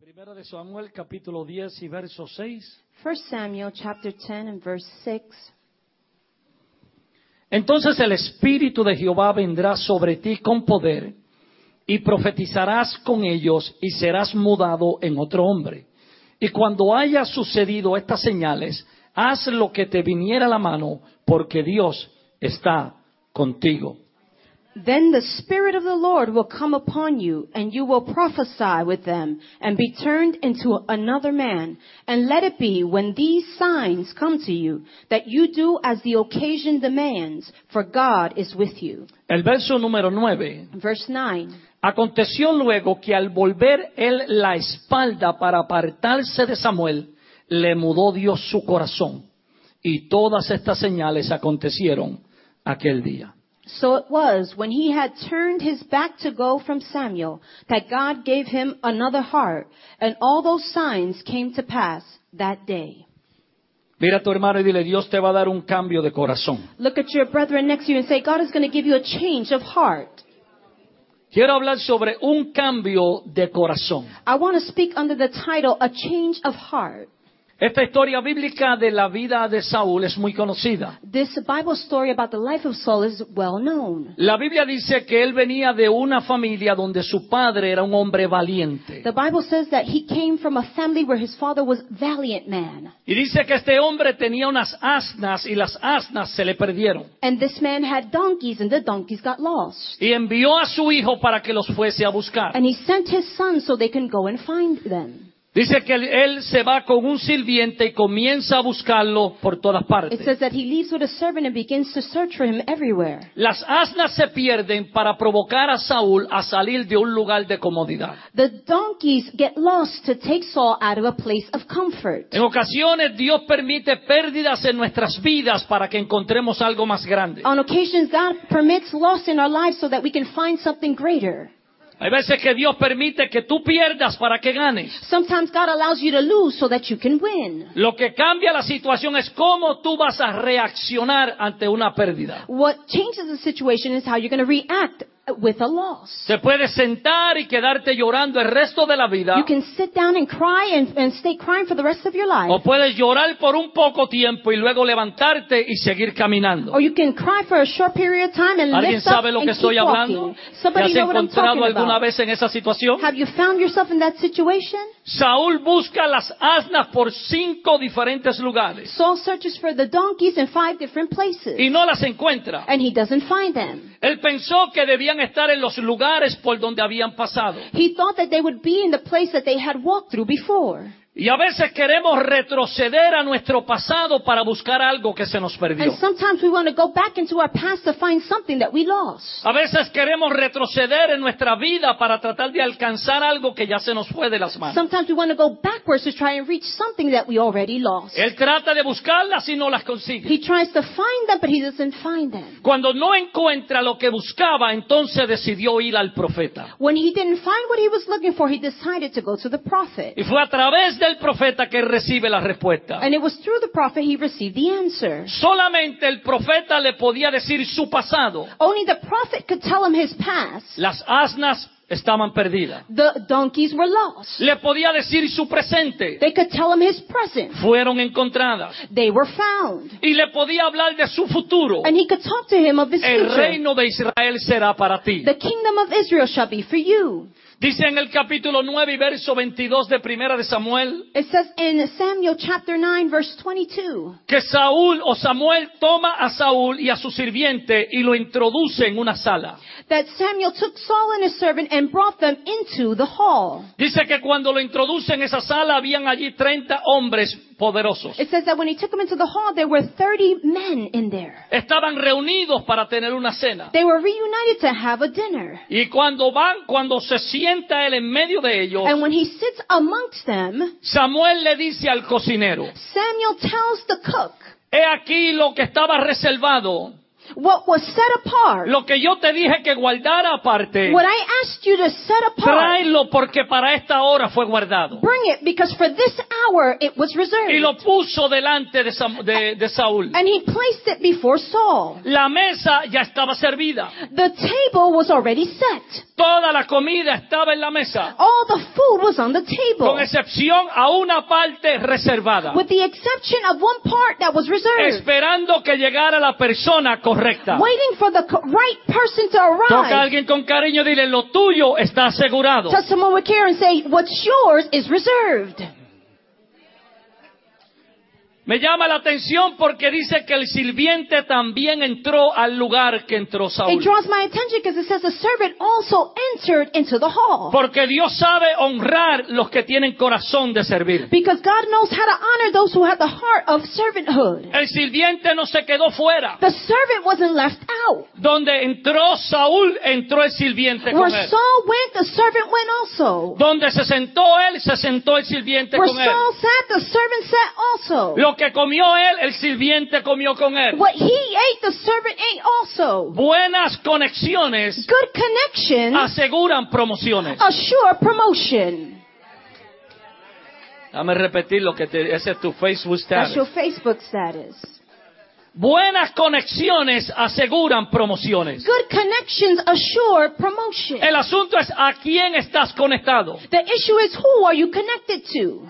Primera de Samuel, capítulo 10 y verso 6. 1 Samuel chapter 10 and verse 6. Entonces el Espíritu de Jehová vendrá sobre ti con poder, y profetizarás con ellos, y serás mudado en otro hombre. Y cuando haya sucedido estas señales, haz lo que te viniera a la mano, porque Dios está contigo. Then the Spirit of the Lord will come upon you, and you will prophesy with them, and be turned into another man. And let it be, when these signs come to you, that you do as the occasion demands, for God is with you. El verso número 9. Verse 9. Aconteció luego que al volver él la espalda para apartarse de Samuel, le mudó Dios su corazón. Y todas estas señales acontecieron aquel día. So it was, when he had turned his back to go from Samuel, that God gave him another heart, and all those signs came to pass that day. Mira a tu hermano y dile, Dios te va a dar un cambio de corazón. Look at your brethren next to you and say, God is going to give you a change of heart. Quiero hablar sobre un cambio de corazón. I want to speak under the title, A Change of Heart. Esta historia bíblica de la vida de Saúl es muy conocida. This Bible story about the life of Saul is well known. La Biblia dice que él venía de una familia donde su padre era un hombre valiente. The Bible says that he came from a family where his father was a valiant man. Y dice que este hombre tenía unas asnas y las asnas se le perdieron. And this man had donkeys, and the donkeys got lost. Y envió a su hijo para que los fuese a buscar. And he sent his son so they can go and find them. Dice que él se va con un sirviente y comienza a buscarlo por todas partes. It says that he leaves with a servant and begins to search for him everywhere. Las asnas se pierden para provocar a Saúl a salir de un lugar de comodidad. The donkeys get lost to take Saul out of a place of comfort. En ocasiones Dios permite pérdidas en nuestras vidas para que encontremos algo más grande. On occasions, God permits loss in our lives so that we can find something greater. Hay veces que Dios permite que tú pierdas para que ganes. Sometimes God allows you to lose so that you can win. Lo que cambia la situación es cómo tú vas a reaccionar ante una pérdida. What changes the situation is how you're going to react with a loss. Te puedes sentar y quedarte llorando el resto de la vida. You can sit down and cry and stay crying for the rest of your life. O puedes llorar por un poco tiempo y luego levantarte y seguir caminando. Or you can cry for a short period of time and ¿Alguien lift up sabe lo que and estoy keep hablando? walking. ¿Te Somebody has know what I'm encontrado talking alguna about? vez en esa situación? Have you found yourself in that situation? Saúl busca las asnas por 5 diferentes lugares Saul searches for the donkeys in 5 different places. y no las encuentra. And he doesn't find them. Él pensó que debían estar en los lugares por donde habían pasado. He thought that they would be in the place that they had walked through before. Y a veces queremos retroceder a nuestro pasado para buscar algo que se nos perdió. And sometimes we want to go back into our past to find something that we lost. A veces queremos retroceder en nuestra vida para tratar de alcanzar algo que ya se nos fue de las manos. Sometimes we want to go backwards to try and reach something that we already lost. Él trata de buscarlas y no las consigue. He tries to find them, but he doesn't find them. Cuando no encuentra lo que buscaba, entonces decidió ir al profeta. When he didn't find what he was looking for, he decided to go to the prophet. Y fue a través del profeta que recibe la respuesta. And it was through the prophet he received the answer. Solamente el profeta le podía decir su pasado. Only the prophet could tell him his past. Las asnas estaban perdidas. The donkeys were lost. Le podía decir su presente. They could tell him his present. Fueron encontradas. They were found. Y le podía hablar de su futuro. And he could talk to him of his El future. reino de Israel será para ti. The kingdom of Israel shall be for you. Dice en el capítulo 9 y verso 22 de Primera de Samuel It says in Samuel chapter 9 verse 22 que Samuel toma a Saúl y a su sirviente y lo introduce en una sala. that Samuel took Saul and his servant and brought them into the hall. Dice que cuando lo introduce en esa sala habían allí 30 hombres poderosos. It says that when he took them into the hall, there were 30 men in there. Estaban reunidos para tener una cena. They were reunited to have a dinner. Y cuando se sienta él en medio de ellos, And when he sits amongst them, Samuel le dice al cocinero, Samuel tells the cook, he aquí lo que estaba reservado What was set apart, Lo que yo te dije que guardara aparte, what I asked you to set apart, tráelo porque para esta hora fue guardado. bring it because for this hour it was Y reserved. lo puso delante de Saúl. And he placed it before Saul. La mesa ya estaba servida. The table was already set. Toda la comida estaba en la mesa, All the food was on the table, con excepción a una parte reservada, with the exception of one part that was reserved, esperando que llegara la persona correcta. waiting for the right person to Toca a arrive. alguien con cariño y dile, lo tuyo está asegurado. Touch someone with care and say, what's yours is reserved. Me llama la atención porque dice que el sirviente también entró al lugar que entró It Saúl. draws my attention because it says the servant also entered into the hall. Porque Dios sabe honrar los que tienen corazón de servir. Because God knows how to honor those who have the heart of servanthood. El sirviente no se quedó fuera. The servant wasn't left out. Donde entró Saúl, entró el sirviente con Where él. Saul went, the servant went also. Donde se sentó él, se sentó el sirviente Where con él. Saul sat, the servant sat also. Lo que comió él, el sirviente comió con él. What he ate, the servant ate also. Buenas conexiones Good connections aseguran promociones. assure promotion. Dame repetir lo que ese es tu Facebook That's your status. Facebook status. Buenas conexiones aseguran promociones. Good connections assure promotion. El asunto es a quién estás conectado. The issue is, who are you connected to?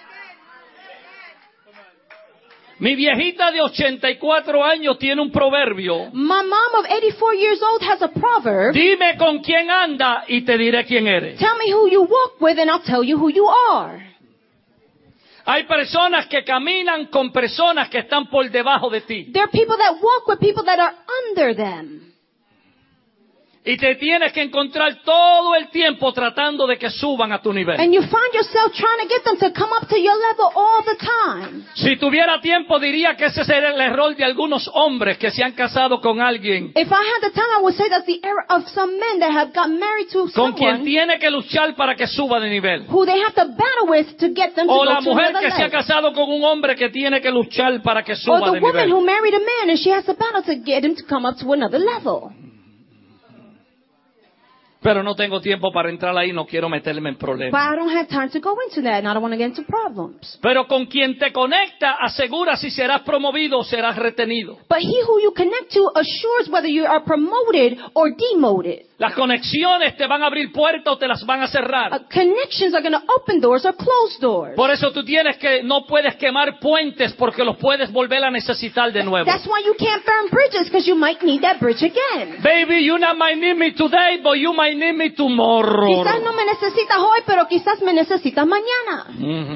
Mi viejita de 84 años tiene un proverbio. My mom of 84 years old has a proverb. Dime con quién anda y te diré quién eres. Tell me who you walk with and I'll tell you who you are. Hay personas que caminan con personas que están por debajo de ti. There are people that walk with people that are under them. Y te tienes que encontrar todo el tiempo tratando de que suban a tu nivel. And you find yourself trying to get them to come up to your level all the time. Si tuviera tiempo diría que ese sería el error de algunos hombres que se han casado con alguien If I had the time, I would say that's the error of some men that have got married to con quien someone tiene que luchar para que suba de nivel. who they have to battle with to get them to O go la to mujer another que se ha level. casado con un hombre que tiene que luchar para que Or suba the de woman who nivel. married a man and she has to battle to get him to come up to another level. Pero no tengo tiempo para entrar ahí, no quiero meterme en But problemas. I don't have time to go into that and I don't want to get into problems. Pero con quien te conecta asegura si serás promovido o serás retenido. But he who you connect to assures whether you are promoted or demoted. Las conexiones te van a abrir puertas o te las van a cerrar. Connections are going to open doors or close doors. Por eso tú no puedes quemar puentes porque los puedes volver a necesitar de nuevo. That's why you can't burn bridges, because you might need that bridge again. Baby, you not might need me today, but you might need me tomorrow. Quizás no me necesitas hoy, pero quizás me necesitas mañana.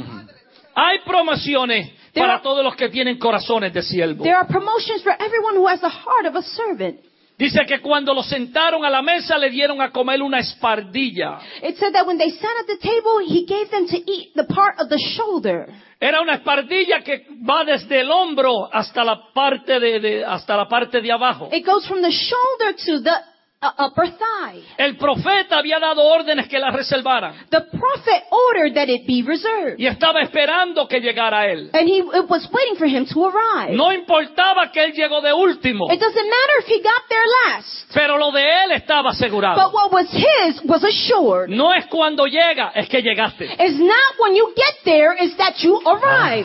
Hay promociones There para are- todos los que tienen corazones de siervo. There are promotions for everyone who has the heart of a servant. Dice que cuando lo sentaron a la mesa le dieron a comer una espardilla. It said that when they sat at the table, he gave them to eat the part of the shoulder. Era una espardilla que va desde el hombro hasta la parte de abajo. It goes from the shoulder to the upper thigh. El profeta había dado órdenes que la reservaran The prophet ordered that it be reserved. y estaba esperando que llegara él. And it was waiting for him to arrive. No importaba que él llegó de último, It doesn't matter if he got there last. pero lo de él estaba But asegurado. what was his was assured. No es cuando llega, es que llegaste. It's not when you get there, it's that you arrived.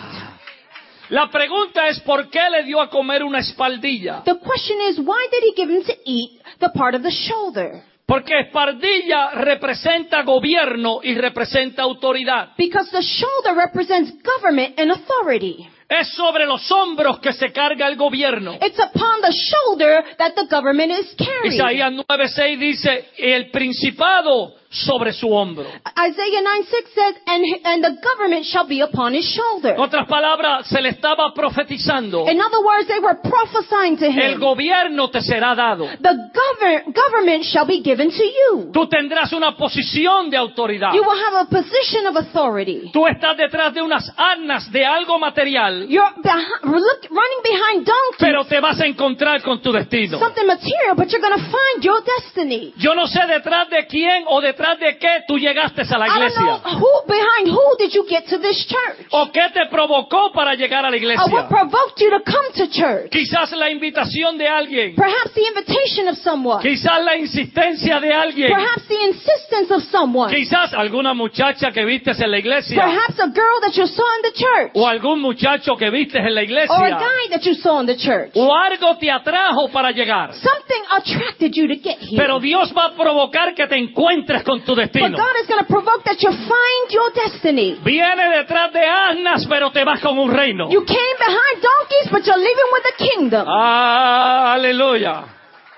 La pregunta es ¿por qué le dio a comer una espaldilla? The question is, why did he give him to eat the part of the shoulder? Porque espaldilla representa gobierno y representa autoridad. Because the shoulder represents government and authority. Es sobre los hombros que se carga el gobierno. It's upon the shoulder that the government is carried. Isaías 9:6 dice, el principado sobre su hombro. Isaiah 9:6 says, and the government shall be upon his shoulder. En otras palabras, se le estaba profetizando. In other words, they were prophesying to El him. gobierno te será dado. The government shall be given to you. Tú tendrás una posición de autoridad. You will have a position of authority. Tú estás detrás de unas arnas de algo material, You're running behind donkeys, pero te vas a encontrar con tu destino. something material, but you're going to find your destiny. Yo no sé detrás de quién o detrás de qué tú llegaste a la I don't iglesia. know behind who did you get to this church? ¿O qué te provocó para llegar a la Or what iglesia? provoked you to come to church? Quizás la invitación de alguien. Perhaps the invitation of someone. Quizás la insistencia de alguien. Perhaps the insistence of someone. Quizás alguna muchacha que vistes en la iglesia. Perhaps a girl that you saw in the church. O algún muchacho que vistes en la Or a iglesia. guy that you saw in the church. O algo te atrajo para llegar. Something attracted you to get here. Pero Dios va a provocar que te encuentres con tu But destino. God is going to provoke that you find your destiny. Viene detrás de asnas, pero te vas con un reino. You came behind donkeys, but you're leaving with a kingdom. Aleluya.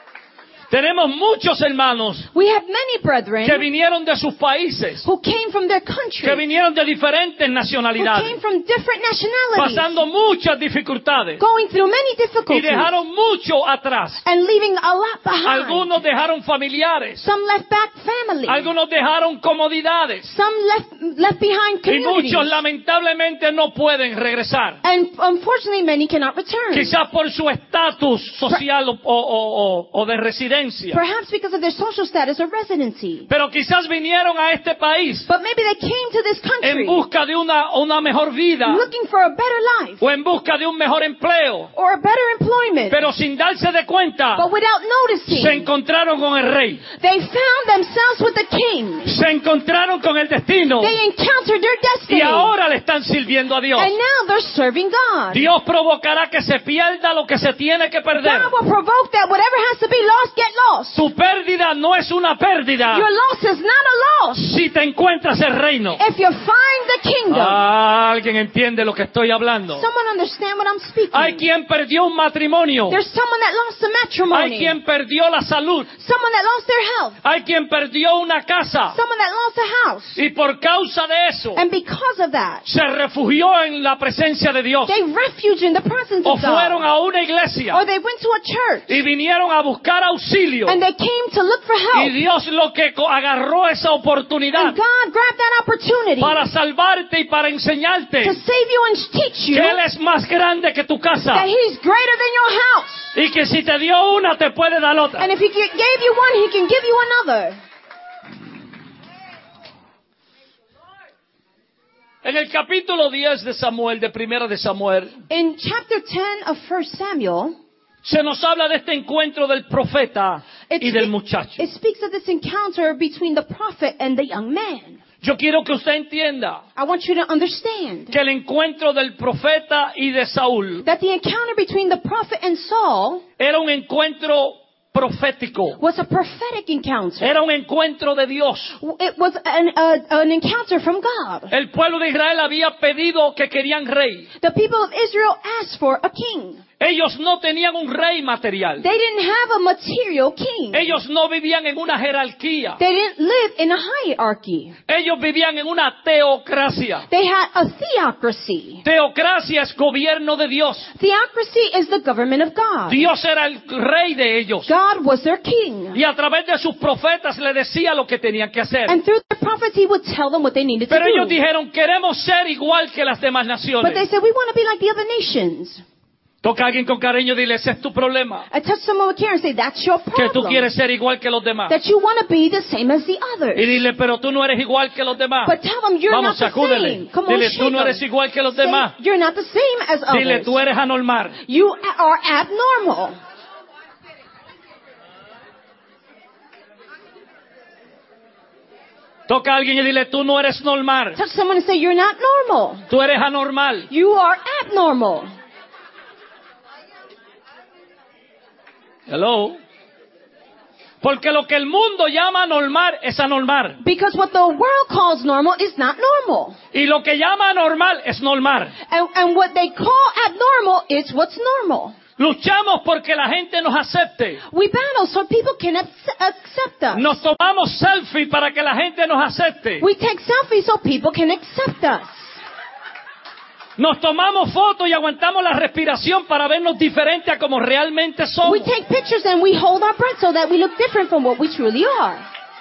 Tenemos muchos hermanos We have many brethren que vinieron de sus países, who came from their que country, vinieron de diferentes who nacionalidades, came from different nationalities, pasando muchas dificultades going through many y difficulties, dejaron mucho atrás. and leaving a lot behind. Algunos dejaron familiares, Some left back family. algunos dejaron comodidades Some left behind y communities. muchos lamentablemente no pueden regresar. And unfortunately, many cannot return. Quizás por su estatus social o de residencia. Perhaps because of their social status or residency. Pero quizás vinieron a este país But maybe they came to this en country busca de una mejor vida looking for a better life o en busca de un mejor empleo. or a better employment. Pero sin darse de cuenta, But without noticing, se encontraron con el rey. they found themselves with the king. Se encontraron con el destino. They encountered their destiny. Y ahora le están sirviendo a Dios. And now they're serving God. Dios provocará que se pierda lo que se tiene que perder. God will provoke that whatever has to be lost, get lost. Tu pérdida no es una pérdida Your loss is not a loss si te encuentras el reino. if you find the kingdom. ¿Alguien entiende lo que estoy hablando? Someone understand what I'm speaking? Hay quien perdió un matrimonio. There's someone that lost a matrimony. Hay quien perdió la salud. Someone that lost their health. Hay quien perdió una casa. Someone that lost a house. Y por causa de eso, And because of that, se refugió en la presencia de Dios. they refuge in the presence O of fueron God. a una iglesia Or they went to a church y vinieron a buscar auxilio. and they came to look for Y help. Dios lo que agarró esa oportunidad And God grabbed that opportunity para salvarte y para to enseñarte save you and teach you que Él es más grande que tu casa. that He's greater than your house. Y que si te dio una, te puede dar otra. And if He gave you one, He can give you another. En el capítulo 10 de Samuel, de Primera de Samuel, In chapter 10 of 1 Samuel, se nos habla de este encuentro del profeta y del muchacho. it speaks of this encounter between the prophet and the young man. Yo quiero que usted entienda I want you to understand que el encuentro del profeta y de Saúl that the encounter between the prophet and Saul era un encuentro profético. was a prophetic encounter. Era un encuentro de Dios. It was an encounter from God. El pueblo de Israel había pedido que querían rey. The people of Israel asked for a king. Ellos no tenían un rey material. They didn't have a material king. Ellos no vivían en una jerarquía. They didn't live in a hierarchy. Ellos vivían en una teocracia. They had a theocracy. Teocracia es gobierno de Dios. Theocracy is the government of God. Dios era el rey de ellos. God was their king. Y a través de sus profetas le decía lo que tenían que hacer. And through their prophets, he would tell them what they needed to Pero ellos do. dijeron, queremos ser igual que las demás But they naciones. said, we want to be like the other nations. Toca a alguien con cariño y dile, ese es tu problema. I touch someone with care and say, that's your Que tú problem. quieres ser igual que los demás. That you want to be the same as the Y others. dile, pero tú no eres igual que los demás. But tell them you're Vamos, not the sacúdele. same. Come on, Dile, shake tú no them. eres igual que los Say, demás. you're not the same as Dile, others. tú eres anormal. You are abnormal. Toca a alguien y dile, tú no eres normal. Touch someone and say, you're not normal. Tú eres anormal. You are abnormal. Hello. Porque lo que el mundo llama normal es anormal. Because what the world calls normal is not normal. Y lo que llama anormal es normal. And what they call abnormal is what's normal. Luchamos porque la gente nos acepte. We battle so people can accept us. Nos tomamos selfie para que la gente nos acepte. We take selfies so people can accept us. Nos tomamos fotos y aguantamos la respiración para vernos diferente a como realmente somos. We take pictures and we hold our breath so that we look different from what we truly are.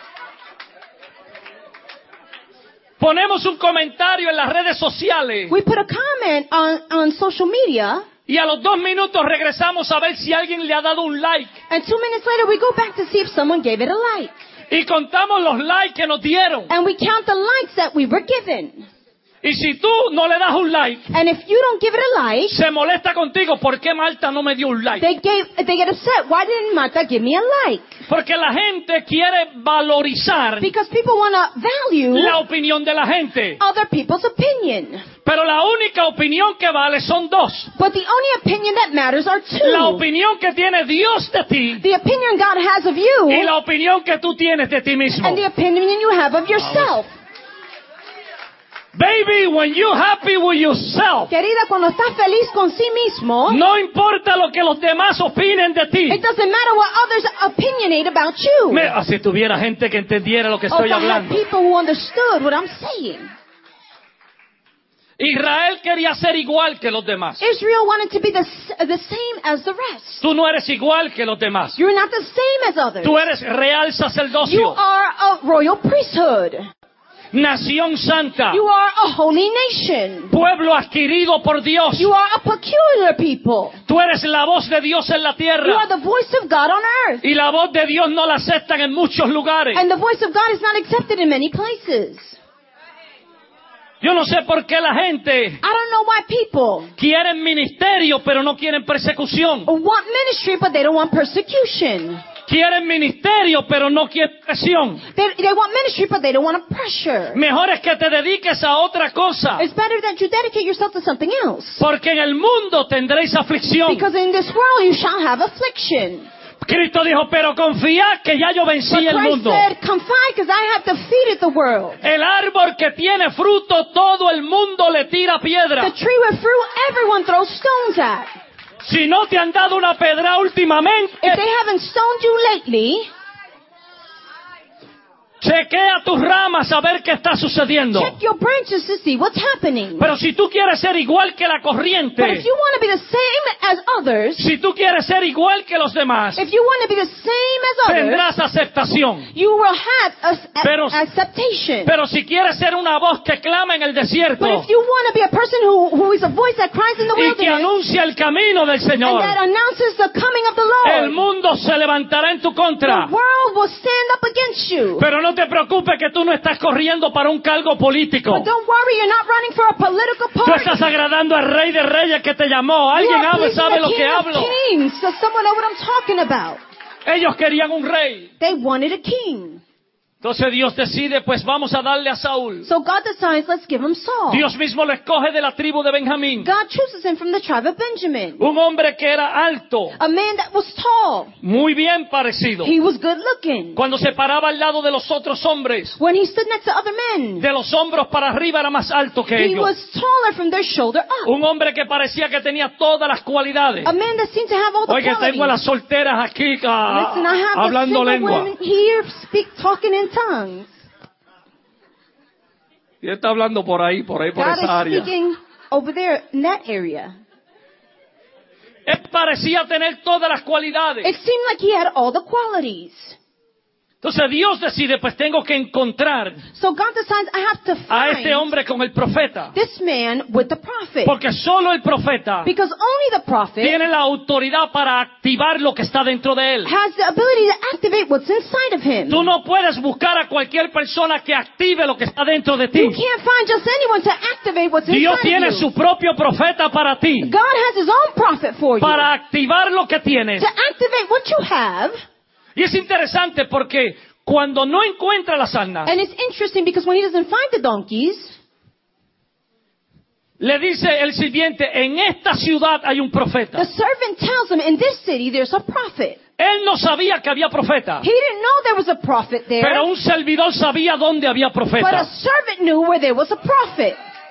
Ponemos un comentario en las redes sociales We put a comment on social media, y a los 2 minutos regresamos a ver si alguien le ha dado un like. and 2 minutes later we go back to see if someone gave it a like. Y contamos los likes que nos dieron. And we count the likes that we were given. Y si tú no le das un like, And if you don't give it a like, se molesta contigo. ¿Por qué Marta no me dio un like? they get upset. Why didn't Martha give me a like? Porque la gente quiere valorizar Because people want to value la opinión de la gente. other people's opinion. Pero la única opinión que vale son dos. But the only opinion that matters are La two. opinión que tiene Dios de ti The opinion God has of y you la opinión que tú tienes de ti mismo. and the opinion you have of yourself. Baby, when you're happy with yourself, Querida, cuando estás feliz con sí mismo, no importa lo que los demás opinen de ti. it doesn't matter what others opinionate about you. Si tuviera gente que entendiera lo que Oh, estoy if I had hablando. people who understood what I'm saying. Israel quería ser igual que los demás. Israel wanted to be the same as the rest. Tú no eres igual que los demás. You're not the same as others. Tú eres real You sacerdocio, are a royal priesthood. nación santa, You are a holy nation. pueblo adquirido por Dios. You are a peculiar people. Tú eres la voz de Dios en la You are tierra. the voice of God on earth. Y la voz de Dios no la aceptan en muchos lugares. And the voice of God is not accepted in many places. Yo no sé por qué la gente I don't know why people quieren ministerio pero no quieren persecución. want ministry, but they don't want persecution. Quieren ministerio pero no quieren presión. They want ministry, but they don't want pressure. Mejor es que te dediques a otra cosa. It's better that you dedicate yourself to something else. Porque en el mundo tendréis aflicción. Because in this world you shall have affliction. Cristo dijo, pero confiad que ya yo vencí But el Christ mundo. said, confide because I have defeated the world. El árbol que tiene fruto, todo el mundo le tira piedra. The tree with fruit, everyone throws stones at. Si no te han dado una pedra últimamente, If they haven't stoned you lately, chequea tus ramas a ver qué está sucediendo. check your branches to see what's happening. Pero si tú quieres ser igual que la But corriente, if you want to be the same as others, si tú quieres ser igual que los demás, if you want to be the same as others, tendrás aceptación. you will have Pero- acceptation. Pero si quieres ser una voz que clama en el desierto But if you want to be a person who is a voice that cries in the y que wilderness anuncia el camino del and Señor, that announces the coming of the el Lord, mundo se levantará en tu contra. the world will stand up against you. Pero no te preocupes que tú no estás corriendo para un cargo político. But don't worry, you're not running for a political Tú party. estás agradando al Rey de Reyes que te llamó. You Alguien are habla, pleasing sabe the lo que King of hablo. Kings. Does someone know what I'm talking about? Ellos querían un rey. They wanted a king. Entonces Dios decide, pues vamos a darle a Saúl. So God decides, let's give him Saul. Dios mismo lo escoge de la tribu de Benjamín. God chooses him from the tribe of Benjamin. Un hombre que era alto, A man that was tall. muy bien parecido. He was good looking. Cuando se paraba al lado de los otros hombres, When he stood next to other men, de los hombros para arriba era más alto que he ellos. was taller from their shoulder up. Un hombre que parecía que tenía todas las cualidades. A man that seemed to have all the Oye, tengo a las qualities. solteras aquí Listen, I have the hablando single lengua. women here talking in tongues. Y él está hablando por ahí, por God esa is área. speaking over there in that area. Él parecía tener todas las cualidades. It seemed like he had all the qualities. Entonces Dios decide, pues tengo que encontrar So God decides I have to a este find hombre con el profeta. this man with the prophet. Porque solo el profeta Because only the prophet tiene la autoridad para activar lo que está dentro de él. has the ability to activate what's inside of him. Tú no puedes buscar a cualquier persona que active lo que está dentro de ti. You can't find just anyone to activate what's Dios inside tiene of you. su propio profeta para ti. God has his own prophet for you. Para activar lo que tienes. To activate what you have. Y es interesante porque cuando no encuentra las asnas, And it's interesting because when he doesn't find the donkeys, le dice el sirviente, en esta ciudad hay un profeta. the servant tells him, in this city there's a prophet. Él no sabía que había profeta, He didn't know there was a prophet there, pero un servidor sabía dónde había but a profeta. servant knew where there was a prophet.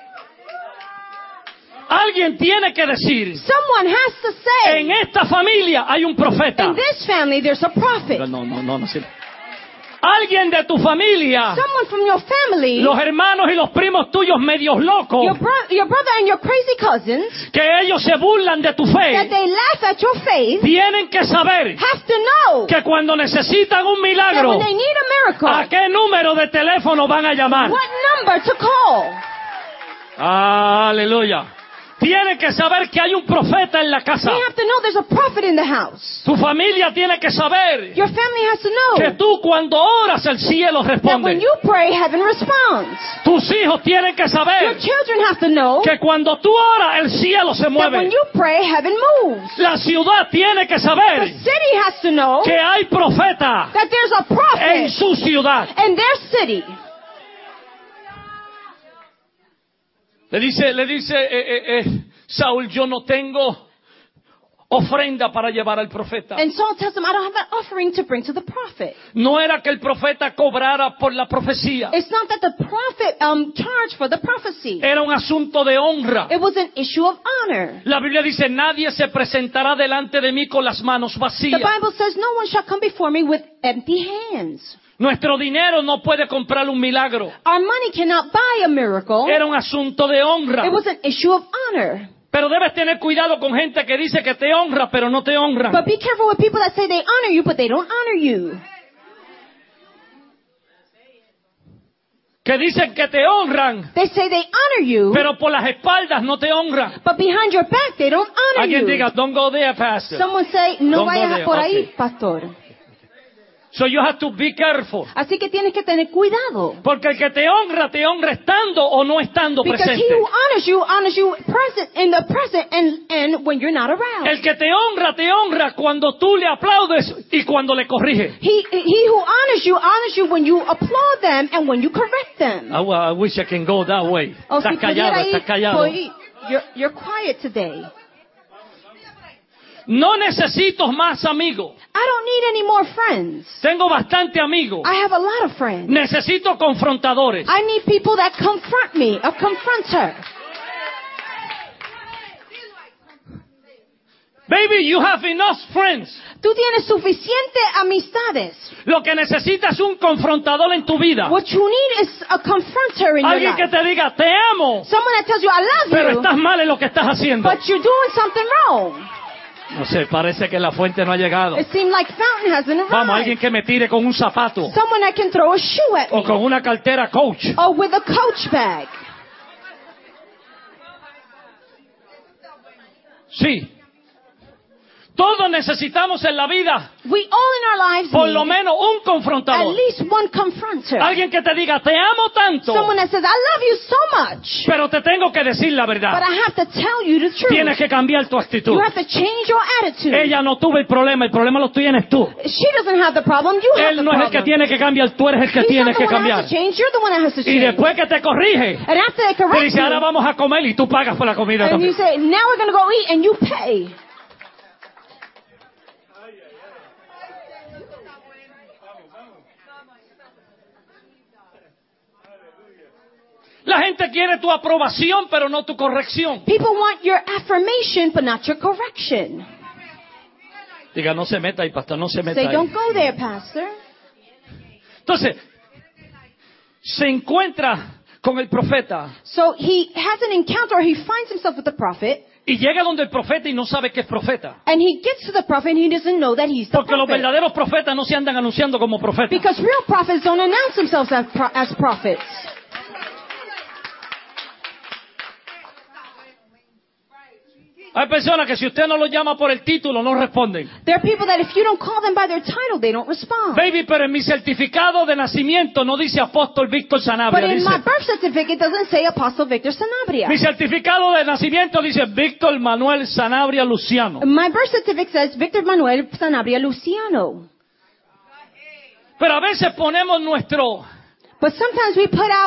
Alguien tiene que decir, Someone has to say, en esta familia hay un profeta. in this family there's a prophet. No, sí. Alguien de tu familia, Someone from your family, los hermanos y los primos tuyos medios locos, your brother and your crazy cousins, que ellos se burlan de tu that fe, they laugh at your faith, tienen que saber have to know que cuando necesitan un that milagro, when they need a miracle, ¿a qué número de teléfono van a llamar? what number to call. Aleluya. Tiene que saber que hay un profeta en la casa. They have to know there's a prophet in the house. Tu familia tiene que saber Your family has to que know tú cuando oras el cielo that when responde. you pray, heaven responds. Tus hijos tienen que Your saber children have to know que cuando tú oras el cielo se that when mueve. you pray, heaven moves. La ciudad tiene que The saber city has to know que hay profeta that there's a en prophet su ciudad. in their city. Le dice Saúl, yo no tengo ofrenda para llevar al profeta. And Saul tells him, I don't have an offering to bring to the prophet. No era que el profeta cobrara por la profecía. It's not that the prophet charged for the prophecy. Era un asunto de honra. It was an issue of honor. La Biblia dice, nadie se presentará delante de mí con las manos The vacías. Bible says, no one shall come before me with empty hands. Nuestro dinero no puede comprar un milagro. Our money cannot buy a miracle. Era un asunto de honra. It was an issue of honor. Pero debes tener cuidado con gente que dice que te honra, pero no te honra. But be careful with people that say they honor you, but they don't honor you. Que dicen que te honran, They say they honor you, pero por las espaldas no te honran. but behind your back they don't honor Alguien you. diga, don't go there, pastor. Someone say, no Don't go vayas there. por ahí, Okay. pastor. So you have to be careful. Así que tienes que tener cuidado. Porque el que te honra estando o no estando Because presente. he who honors you present in the present and when you're not around. El que te honra cuando tú le aplaudes y cuando le corriges. He who honors you when you applaud them and when you correct them. I wish I can go that way. Oh, si pudiera ir Estás callado. por ahí. You're quiet today. No necesito más amigos. I don't need any more friends. Tengo bastante amigos. I have a lot of friends. Necesito confrontadores. I need people that confront me, a confronter. Baby, you have enough friends. Tú tienes suficiente amistades. Lo que necesitas es un confrontador en tu vida. What you need is a confronter in your Alguien que life. te diga, te amo, Someone that tells you, I love pero you, estás mal en lo que estás haciendo. but you're doing something wrong. No sé, parece que la fuente no ha llegado. It seems like fountain hasn't Vamos, alguien arrived. que me tire con un zapato Someone that can throw a shoe at o me. con una cartera Coach. Or with a Coach bag. Sí. Todos necesitamos en la vida We all in our lives por lo need menos un at confrontador. least one confronter. Alguien que te diga, te amo tanto, Someone that says, I love you so much, pero te tengo que decir la but verdad. I have to tell you the truth. Tienes que cambiar tu actitud. You have to change your attitude. Ella no tuvo el problema lo tienes tú. She doesn't have the problem, you have Él the no es el que problem. tiene que cambiar, tú eres el que He's tiene not the que one that cambiar. has to change, you're the one that has to Y change. después que te corrige, And after they te correct dice, ahora you, vamos a comer y tú pagas por la comida and you también. say, now we're going to go eat and you pay. La gente quiere tu aprobación, pero no tu corrección. People want your affirmation, but not your correction. Diga, no se meta ahí, pastor, no se meta Say, ahí. don't go there, pastor. Entonces, se encuentra con el profeta So he has an encounter, he finds himself with the prophet, y llega donde el profeta y no sabe que es profeta. and he gets to the prophet and he doesn't know that he's the Porque los prophet. verdaderos profetas no se andan anunciando como profetas. Because real prophets don't announce themselves as prophets. Hay personas que si usted no los llama por el título no responden. There are people that if you don't call them by their title, they don't respond. Baby, pero en mi certificado de nacimiento no dice apóstol Víctor But Sanabria, in dice. my birth certificate, it doesn't say Apostle Victor Sanabria. Mi certificado de nacimiento dice Víctor Manuel Sanabria Luciano. My birth certificate says Victor Manuel Sanabria Luciano. Pero a veces ponemos nuestro But sometimes we put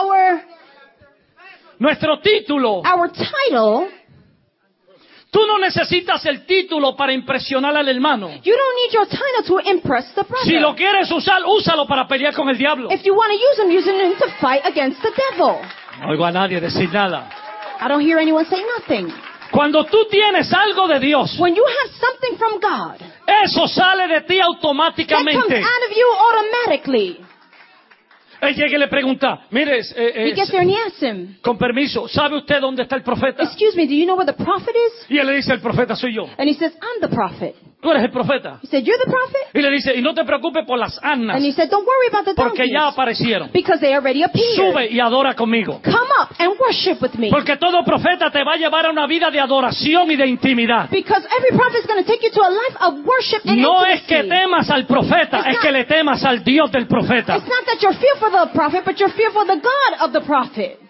título. our title. Tú no necesitas el título para impresionar al hermano. You don't need your title to impress the brother. Si lo quieres usar, úsalo para pelear con el diablo. If you want to use him to fight against the devil. No oigo a nadie decir nada. I don't hear anyone say nothing. Cuando tú tienes algo de Dios, When you have something from God, eso sale de ti that comes automáticamente. out of you automatically. Él llega y le pregunta, mire, He gets there and he asks him, con permiso, ¿sabe usted dónde está el profeta? excuse me, do you know where the prophet is? Y él le dice, el profeta soy yo. And he says, I'm the prophet. tú eres el profeta. He said, you're the prophet? Y le dice, y no te preocupes por las asnas, And he said, don't worry about the porque donkeys. ya aparecieron. Because they already appeared. Sube y adora conmigo. Come up and worship with me. Porque todo profeta te va a llevar a una vida de adoración y de intimidad. Because every prophet is going to take you to a life of worship and No intimacy. es que temas al profeta, es que le temas al Dios del profeta. It's not that you're fearful of the prophet, but you're fearful of the God of the prophet.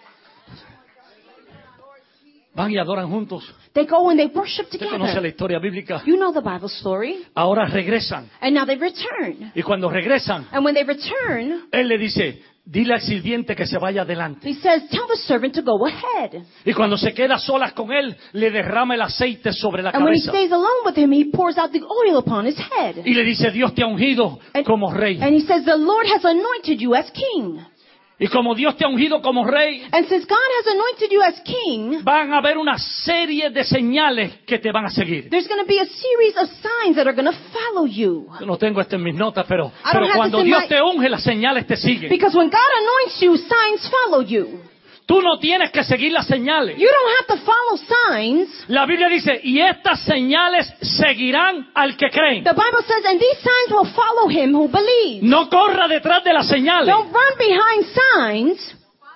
Van y adoran juntos. They go and they worship Usted conoce la together. historia bíblica. You know the Bible story. Ahora regresan. And now they return. Y cuando regresan, And when they return, él le dice, dile al sirviente que se vaya adelante. he says, tell the servant to go ahead. Y cuando se queda solas con él, le derrama el aceite sobre la And when he cabeza. stays alone with him, he pours out the oil upon his head. Y le dice, Dios te ha ungido como rey. And he says, the Lord has anointed you as king. Y como Dios te ha ungido como rey, And since God has anointed you as king, van a haber una serie de señales que te van a seguir. there's going to be a series of signs that are going to follow you. Yo no tengo esto en mis notas, pero don't have cuando this in Dios my- te unge, las señales te siguen. Because when God anoints you, signs follow you. Tú no tienes que seguir las señales. You don't have to follow signs. La Biblia dice, y estas señales seguirán al que creen. The Bible says, and these signs will follow him who believes. No corra detrás de las señales. Don't run behind signs.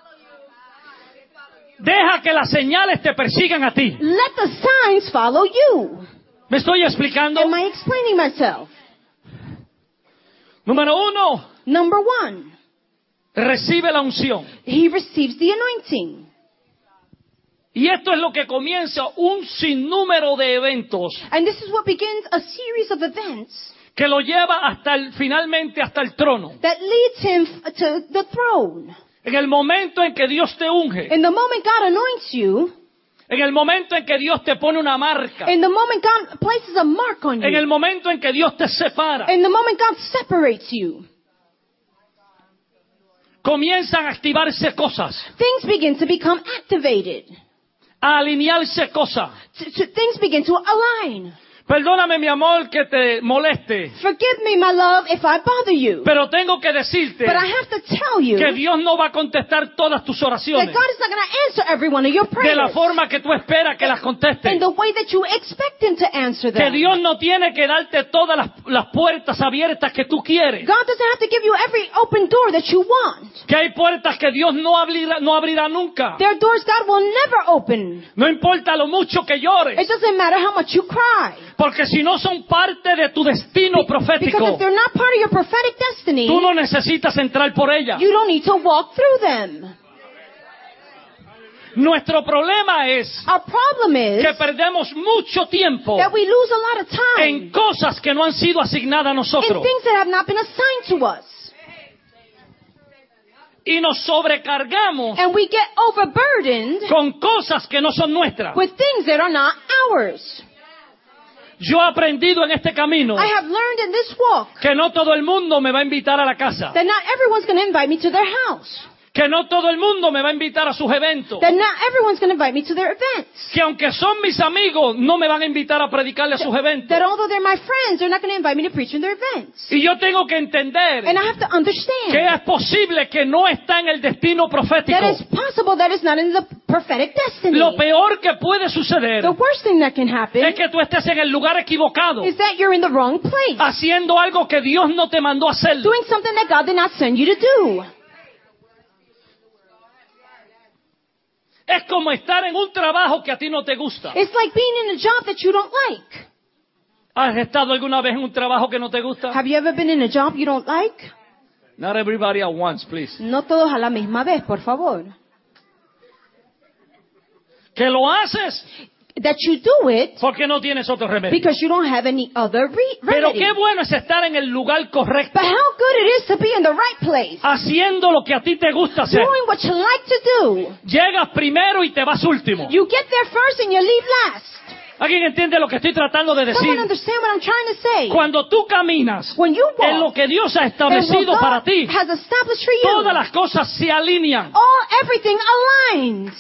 Deja que las señales te persigan a ti. Let the signs follow you. ¿Me estoy explicando? Am I explaining myself? Número 1, Number one, recibe la unción. he receives the anointing. Y esto es lo que comienza un sinnúmero de eventos And this is what begins a series of events que lo lleva finalmente hasta el trono. that leads him to the throne. En el momento en que Dios te unge, In the moment God anoints you, en el momento en que Dios te pone una marca, in the moment God places a mark on en el you, momento en que Dios te separa, in the moment God separates you, comienzan a activarse cosas, things begin to become activated. a alinearse cosas. Things begin to align. Perdóname, mi amor, que te moleste, Forgive me, my love, if I bother you. pero tengo que decirte But I have to tell you que Dios no va a contestar todas tus that oraciones God is not going to answer every one of your de la prayers forma que tú esperas que las conteste. in the way that you expect Him to answer Que them. Dios no tiene que darte todas las puertas abiertas que tú quieres. God doesn't have to give you every open door that you want. Que hay puertas que Dios no abrirá nunca. There are doors God will never open. No importa lo mucho que It llores. doesn't matter how much you cry. Porque si no son parte de tu destino Because profético, if they're not part of your prophetic destiny, tú no necesitas entrar por ellas. you don't need to walk through them. Nuestro problema es Our problem is que perdemos mucho tiempo that we lose a lot of time en cosas que no han sido asignadas a in nosotros. things that have not been assigned to us. Y nos sobrecargamos And we get overburdened con cosas que no son nuestras. with things that are not ours. Yo he aprendido en este camino I have learned in this walk que no todo el mundo me va a invitar a la casa. that not everyone's going to invite me to their house. Que no todo el mundo me va a invitar a sus eventos. That not everyone's going to invite me to their events. Que aunque son mis amigos, no me van a invitar a predicarle a sus eventos. That although they're my friends, they're not going to invite me to preach in their events. Y yo tengo que entender And I have to que understand es posible que no está en el destino profético. that it's possible that it's not in the prophetic destiny. Lo peor que puede suceder The worst thing that can happen es que tú estés en el lugar equivocado, is that you're in the wrong place, haciendo algo que Dios no te mandó a hacer. doing something that God did not send you to do. Es como estar en un trabajo que a ti no te gusta. It's like being in a job that you don't like. ¿Has estado alguna vez en un trabajo que no te gusta? Have you ever been in a job you don't like? Not everybody at once, please. No todos a la misma vez, por favor. Que lo haces That you do it porque no tienes otro remedio. because you don't have any other Pero remedy. qué bueno es estar en el lugar correcto, But how good it is to be in the right place, haciendo lo que a ti te gusta hacer. doing what you like to do. Llegas primero y te vas último. You get there first and you leave last. ¿Alguien entiende lo que estoy tratando de decir? Someone understand what I'm trying to say? Cuando tú caminas When you en lo walk que Dios ha and establecido what para God ti, has established for you, todas las cosas se alinean. everything aligns.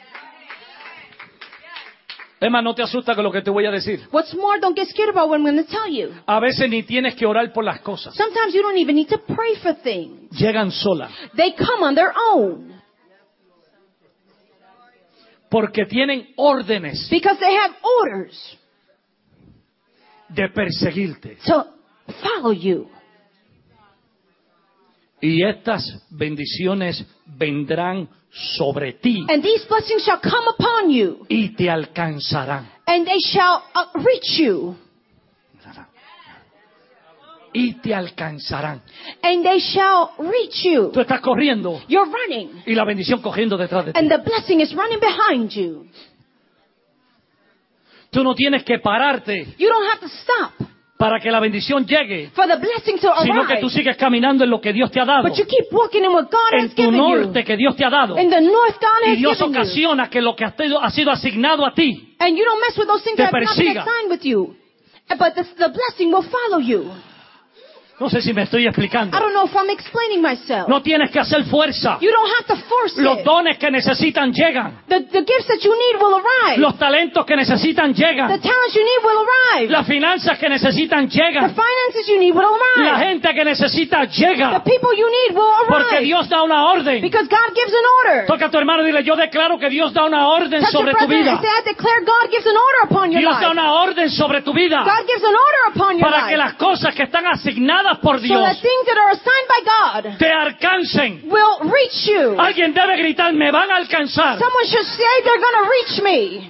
Emma, no te asusta con lo que te voy a decir. What's more, don't get scared about what I'm going to tell you. A veces ni tienes que orar por las cosas. Sometimes you don't even need to pray for things. Llegan solas. They come on their own Porque tienen órdenes. because they have orders. de perseguirte. to follow you. Y estas bendiciones vendrán sobre ti And these blessings shall come upon you, y te alcanzarán. and they shall reach you, Y te alcanzarán. and they shall reach you. Tú estás corriendo You're running, y la bendición corriendo detrás de ti. and the blessing is running behind you. Tú no tienes que pararte You don't have to stop para que la bendición llegue, for the blessing to sino que arrive, tú sigues caminando en lo que Dios te ha dado, but you keep walking in what God has en tu given norte you, que Dios te ha dado. in the north God Y has Dios given you. ocasiona que lo que ha sido asignado a ti And you don't mess with those things te that have not been persiga. assigned with you. But the blessing will follow you. No sé si me estoy explicando. I don't know if I'm explaining myself. No tienes que hacer fuerza. You don't have to force Los it. dones que necesitan llegan. The gifts that you need will arrive. Los talentos que necesitan The llegan. talents you need will arrive. Las finanzas que necesitan The llegan. finances you need will La arrive. gente que necesita llega. The people you need will Porque arrive. Dios da una orden. Because God gives an order. Toca a tu hermano y dile, yo declaro que Dios da una orden Touch your sobre tu brother vida. and say, I declare God gives an order upon your Dios da life. una orden sobre tu vida. God gives an order upon your Para que life. las cosas que están asignadas por So Dios that things that are assigned by God te alcancen. will reach you. Alguien debe gritar, me van a alcanzar. Someone should say they're going to reach me.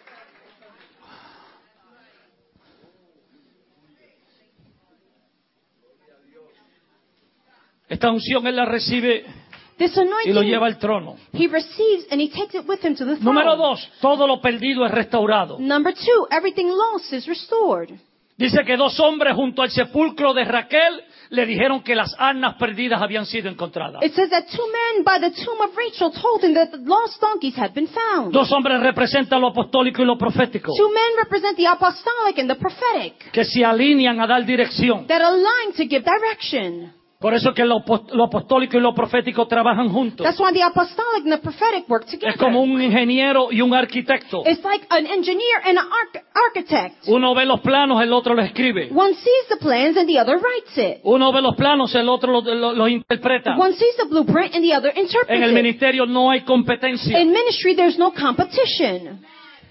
Esta unción Él la recibe This y lo lleva anointing, al trono. he receives and he takes it with him to the throne. Número 2, todo lo perdido es restaurado. Number 2, everything lost is restored. Dice que 2 hombres junto al sepulcro de Raquel le dijeron que las asnas perdidas habían sido encontradas. It says that 2 men by the tomb of Rachel told him that the lost donkeys had been found. 2 hombres representan lo apostólico y lo profético, 2 men represent the apostolic and the prophetic que se alinean a dar dirección. that align to give direction. Por eso que lo apostólico y lo profético trabajan juntos. That's why the apostolic and the prophetic work together. Es como un ingeniero y un arquitecto. It's like an engineer and an architect. Uno ve los planos, el otro los escribe. One sees the plans and the other writes it. Uno ve los planos, el otro los interpreta. One sees the blueprint and the other En interprets el it. ministerio no hay competencia. In ministry, there's no competition.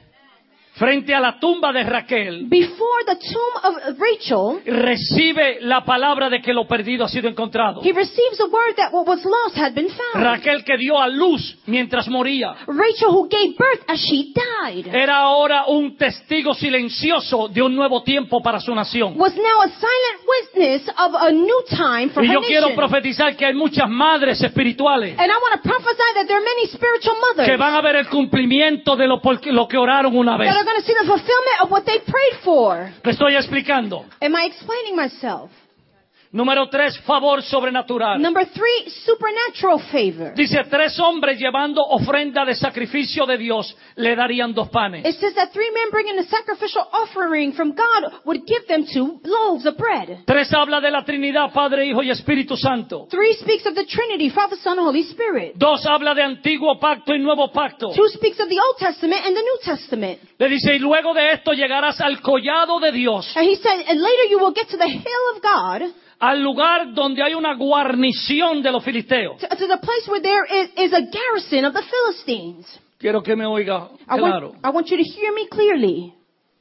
Frente a la tumba de Raquel, Before the tomb of Rachel, recibe la palabra de que lo perdido ha sido encontrado. he receives a word that what was lost had been found. Raquel que dio a luz mientras moría, Rachel, who gave birth as she died, era ahora un testigo silencioso de un nuevo tiempo para su nación. was now a silent witness of a new time for Y her yo quiero nation. profetizar que hay muchas madres espirituales And I want to prophesy that there are many spiritual mothers que van a ver el cumplimiento de lo que oraron una vez. that are going to see the fulfillment of what they prayed for. Te estoy explicando. Am I explaining myself? Número 3, favor sobrenatural. Number 3, supernatural favor. Dice, 3 hombres llevando ofrenda de sacrificio de Dios le darían 2 panes. It says that 3 men bringing a sacrificial offering from God would give them 2 loaves of bread. 3 habla de la Trinidad, Padre, Hijo y Espíritu Santo. 3 speaks of the Trinity, Father, Son, and Holy Spirit. 2 habla de antiguo pacto y nuevo pacto. 2 speaks of the Old Testament and the New Testament. Le dice, y luego de esto llegarás al collado de Dios, And he said, and later you will get to the hill of God, al lugar donde hay una guarnición de los filisteos. to the place where there is a garrison of the Philistines. Quiero que me oiga I claro. want you to hear me clearly.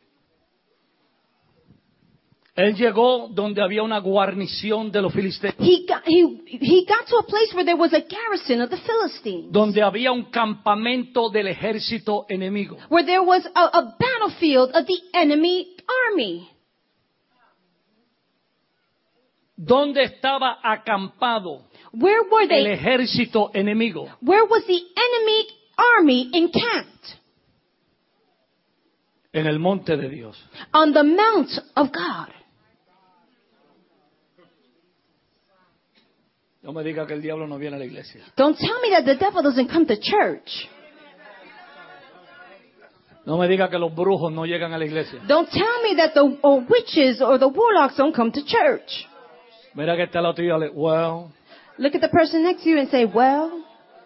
Él llegó donde había una guarnición de los filisteos, He got to a place where there was a garrison of the Philistines. donde había un campamento del ejército enemigo. Where there was a battlefield of the enemy army. ¿Dónde estaba acampado Where were el they? ejército enemigo? Where was the enemy army encamped? En el monte de Dios. On the mount of God. No me diga que el diablo no viene a la iglesia. Don't tell me that the devil doesn't come to church. No me diga que los brujos no llegan a la iglesia. Don't tell me that the witches or the warlocks don't come to church. Mira que está la tuya, well, Look at the person next to you and say, well,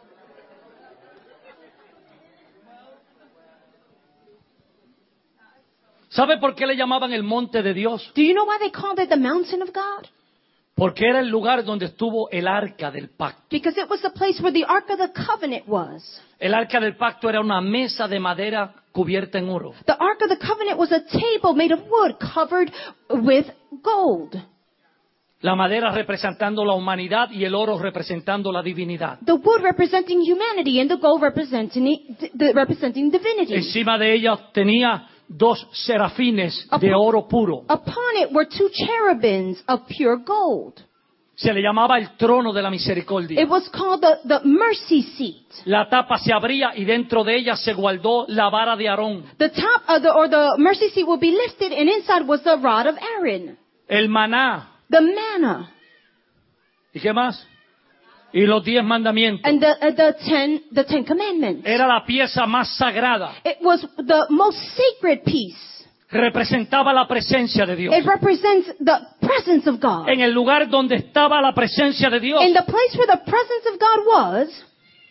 ¿sabe por qué le llamaban el monte de Dios? do you know why they called it the mountain of God? Porque era el lugar donde estuvo el arca del pacto. Because it was the place where the Ark of the Covenant was. El arca del pacto era una mesa de madera cubierta en oro. The Ark of the Covenant was a table made of wood covered with gold. La madera representando la humanidad y el oro representando la divinidad. The wood representing humanity and the gold representing divinity. Encima de ella tenía 2 serafines de oro puro. Upon it were 2 cherubims of pure gold. Se le llamaba el trono de la misericordia. It was called the mercy seat. La tapa se abría y dentro de ella se guardó la vara de Aarón. The top of the mercy seat would be lifted, and inside was the rod of Aaron. El maná. The manna. ¿Y qué más? Y los 10 mandamientos. And the Ten Commandments. Era la pieza más sagrada. It was the most sacred piece. Representaba la presencia de Dios. It represents the presence of God. En el lugar donde estaba la presencia de Dios, In the place where the presence of God was,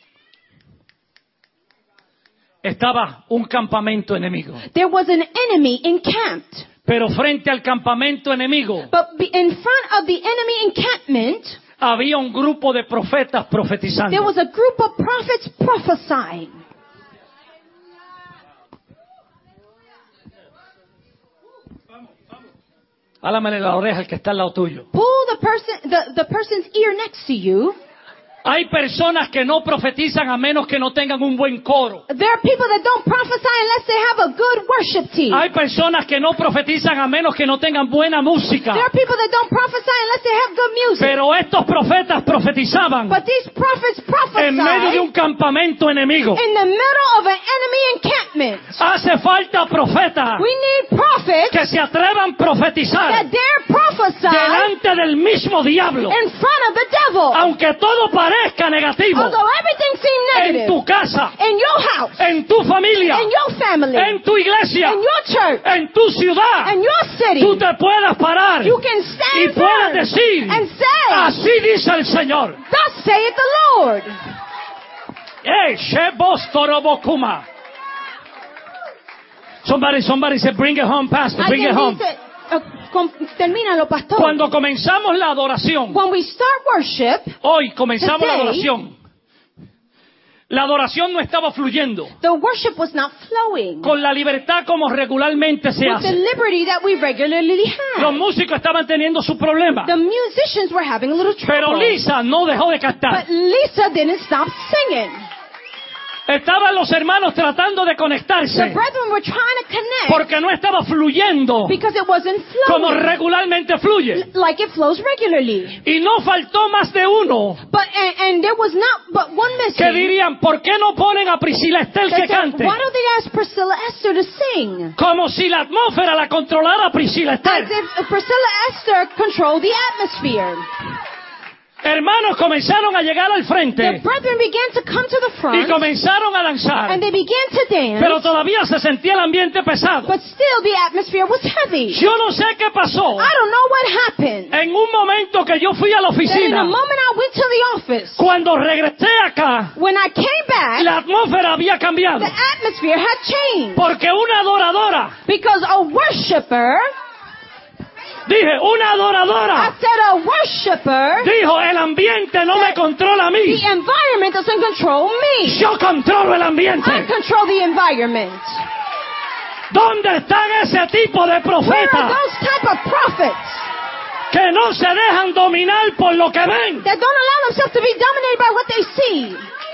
estaba un campamento enemigo. there was an enemy encamped. Pero frente al campamento enemigo But in front of the enemy encampment, había un grupo de profetas profetizando. there was a group of prophets prophesying. Hálamele la oreja al que está al lado tuyo. Pull the person's ear next to you. Hay personas que no profetizan a menos que no tengan un buen coro. There are people that don't prophesy unless they have a good worship team. Hay personas que no profetizan a menos que no tengan buena música. There are people that don't prophesy unless they have good music. Pero estos profetas profetizaban But these prophets prophesy en medio de un campamento enemigo. in the middle of an enemy encampment. Hace falta profetas We need prophets que se atrevan a profetizar that dare prophesy delante del mismo diablo. in front of the devil. Aunque todo parezca negativo, Although everything seems en negative, tu casa, in your house, en tu familia, in your family, en tu iglesia, in your church, en tu ciudad, in your city, tú te puedas parar you can y stand puedas firm decir, and say, así dice el Señor. thus saith the Lord. Shebostorobokuma. Somebody said, bring it home, pastor, bring it home. Termínalo, pastor. Cuando comenzamos la adoración, When we start worship, hoy comenzamos la Today, adoración. La adoración no estaba fluyendo the worship was not flowing con la libertad como regularmente se with the hace. liberty that we regularly Los have. músicos estaban teniendo su problema, The musicians were having a little pero trouble. Lisa no dejó de cantar. But Lisa didn't stop singing. Estaban los hermanos tratando de The conectarse brethren were trying to connect porque no estaba fluyendo because it wasn't como flowing regularmente fluye. like it flows regularly. Y no faltó más de uno But and there was not but one que missing. dirían, ¿por qué no ponen a Priscila Estel They que said, cante? why don't they ask Priscilla Esther to sing? Como si la atmósfera la controlara Priscila As Estel. if Priscilla Esther controlled the atmosphere. Hermanos comenzaron a llegar al The frente brethren began to come to the y front comenzaron a danzar, and they began to dance, pero todavía se sentía el ambiente pesado. but still the atmosphere was heavy. Yo no sé qué pasó. I don't know what happened. En un momento que yo fui a la Then in oficina, a moment I went to the office. cuando regresé acá, When I came back, la atmósfera había cambiado. the atmosphere had changed. Porque una adoradora, Because a worshiper, dije, una I adoradora, said a worshiper, dijo, el ambiente no me controla a the mí. environment doesn't control me. Yo controlo el I ambiente. control the environment. ¿Dónde están ese tipo de Where are profetas those type of prophets que no se dejan dominar por lo que ven? that don't allow themselves to be dominated by what they see?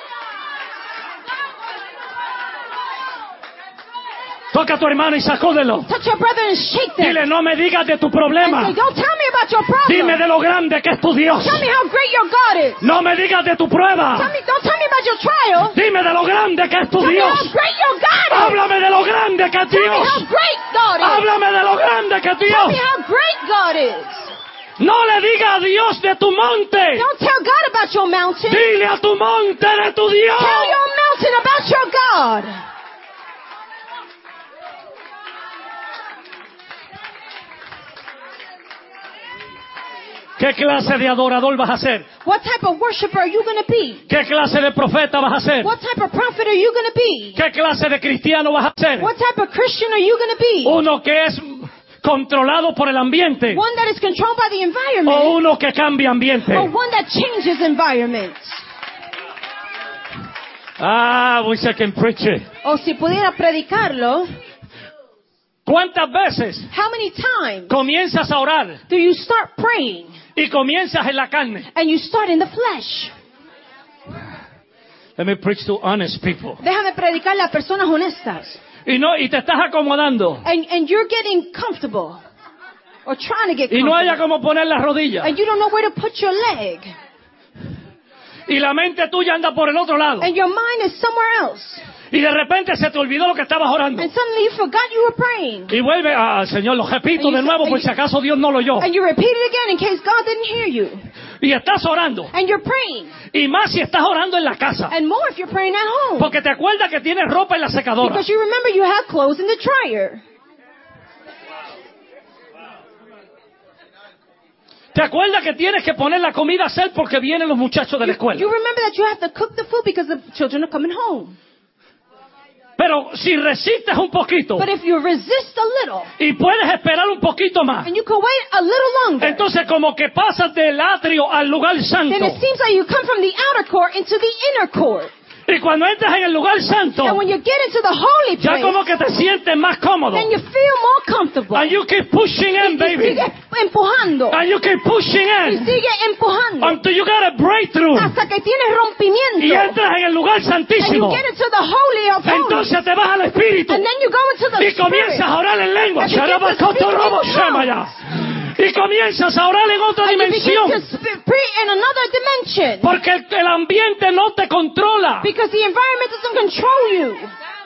Toca a tu hermano y sacúdelo. Touch your brother and shake them. Dile, no me digas de tu And problema. say, don't tell me about your problem. Dime de lo grande que es tu Dios. Tell me how great your God is. No me digas de tu prueba. Don't tell me about your trial. Dime de lo grande que es tu Tell me Dios. how great your God is. Háblame de lo grande que es Tell me Dios. how great God is. Háblame de lo grande que es Tell Dios. me how great God is. No le diga a Dios de tu monte. Don't tell God about your mountain. Dile a tu monte de tu Dios. Tell your mountain about your God. ¿Qué clase de adorador vas a ser? What type of worshiper are you going to be? ¿Qué clase de profeta vas a ser? What type of prophet are you going to be? ¿Qué clase de cristiano vas a ser? What type of Christian are you going to be? ¿Uno que es controlado por el ambiente? One that is controlled by the ¿O environment? uno que cambia ambiente? Or one that changes environments? wish I can preach it. O si pudiera predicarlo, ¿Cuántas veces how many times comienzas a orar do you start praying y comienzas en la carne? and you start in the flesh? Let me preach to honest people. Déjame predicarle a personas honestas. Y te estás acomodando. And you're getting comfortable. Or trying to get Y no haya comfortable. como poner la rodilla. And you don't know where to put your leg. Y la mente tuya anda por el otro lado. And your mind is somewhere else. Y de repente se te olvidó lo que estabas orando. And suddenly you forgot you were praying. Y vuelve al Señor, lo repito And you de nuevo say- por si acaso Dios no lo oyó. And you repeat it again in case God didn't hear you. Y estás orando. And you're praying. Y más si estás orando en la casa. And more if you're praying at home. Porque te acuerdas que tienes ropa en la secadora. Because you remember you have clothes in the dryer. Te acuerdas que tienes que poner la comida a hacer porque vienen los muchachos de la escuela. You remember that you have to cook the food because the children are coming home. Pero si resistes un poquito But if you resist a little, y puedes esperar un poquito más, and you can wait a little longer, entonces como que pasas del atrio al lugar santo. then it seems like you come from the outer court into the inner court. Y cuando entras en el lugar santo, And when you get into the holy ya place, como que te sientes más cómodo. then you feel more comfortable. And you keep pushing in, Y baby. sigue empujando. And you keep pushing Y in sigue empujando. until you get a breakthrough. Hasta que tienes Y rompimiento. entras en el lugar And you santísimo. get into the holy of holies. Entonces te vas al Espíritu And then you go into the y comienzas spirit. a orar en lengua. And you begin to speak in tongues. Y comienzas a orar en otra And you begin dimensión. to pray in another dimension. Porque el ambiente no te controla. Because the environment doesn't control you.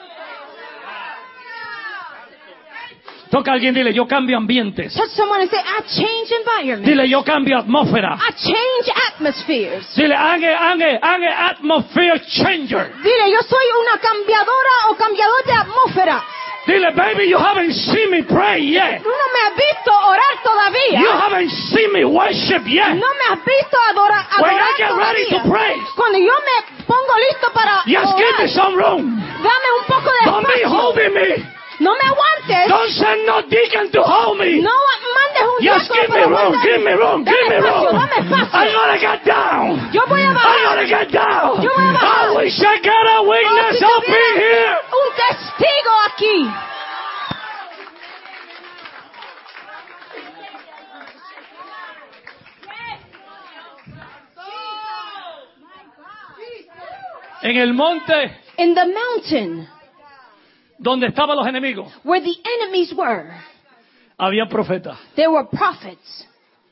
Toca a alguien, dile, yo cambio ambientes. Touch someone and say, I change environment. Dile, yo cambio atmósfera. I change atmospheres. Dile, I'm a atmosphere changer. Dile, yo soy una cambiadora o cambiador de atmósfera. Dile, baby, you haven't seen me pray yet. Tú no me has visto orar You todavía. haven't seen me worship yet. No me has visto adorar When I get ready to todavía. pray, Cuando yo me pongo listo para just give me orar, some room. dame un poco de Don't be espacio. holding me. No me aguantes. Don't send no deacon to hold me. No mandes un Just diácono give me para room, guardar- give me room, Dame give me espacio, room. dame espacio. I gotta get down. Yo voy a I bajar. gotta get down. Yo voy a bajar. I wish I got a Oh, witness si up in tuviera here. un testigo aquí. En el monte In the mountain donde estaban los enemigos, where the enemies were, había profetas. there were prophets.